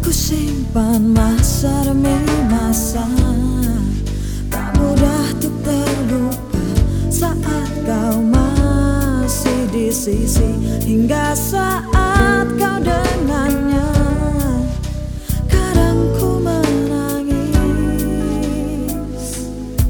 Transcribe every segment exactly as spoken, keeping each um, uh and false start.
Ku simpan masa demi masa, tak mudah untuk terlupa saat kau masih di sisi, hingga saat kau dengannya. Kadang ku menangis,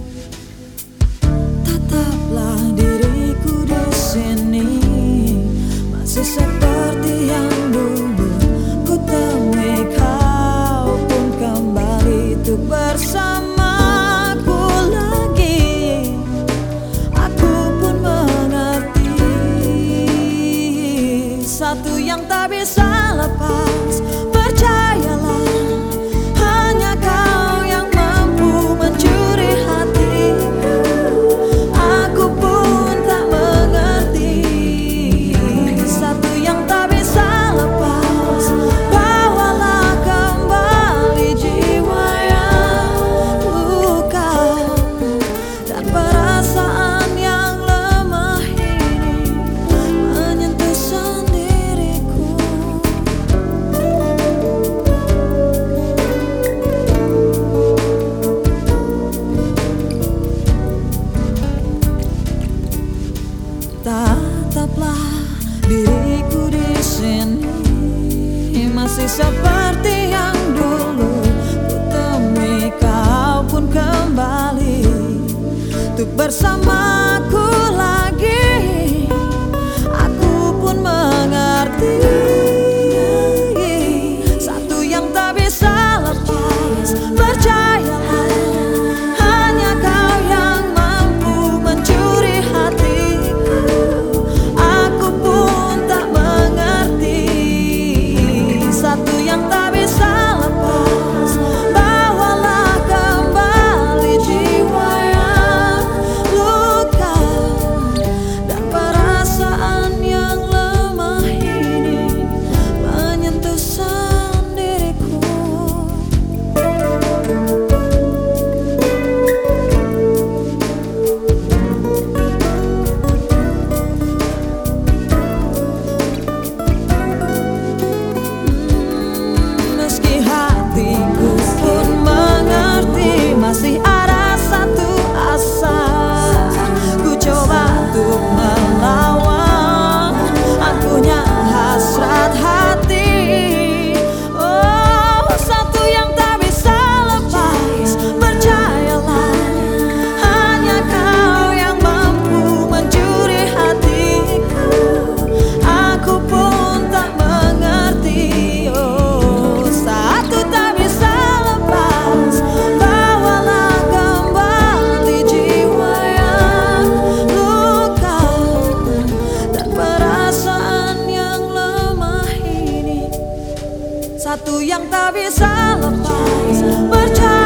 tetaplah diriku di sini, masih seperti yang dulu. Ku temui kau pun kembali untuk bersamaku lagi. Aku pun mengerti satu yang tak bisa lepas. Percayalah, hanya kau yang mampu mencuri hatiku. Aku pun tak mengerti satu yang tak bisa lepas. Bawalah kembali jiwa yang luka dan perasaan yang lemah ini menyentuh sendiriku. Tataplah diriku di sini, masih seperti yang dulu. Ku temui kau pun kembali untuk bersamaku lagi. Aku pun mengerti satu yang tak bisa lepas. Percayalah, hanya kau yang mampu mencuri hatiku. Aku pun tak mengerti satu yang tak bisa lepas. Bawalah kembali jiwa yang luka dan perasaan yang lemah ini menyentuh sendiriku. Meski hatiku pun mengerti, masih ada satu asa. Ku coba untuk melawan akunya hasrat hati. Oh, satu yang tak bisa lepas. Percayalah, hanya kau yang mampu mencuri hatiku. Aku pun tak mengerti. Oh, satu tak bisa lepas. Bawalah kembali jiwa yang luka dan perasaan yang lemah ini, satu yang tak bisa lepas. Percaya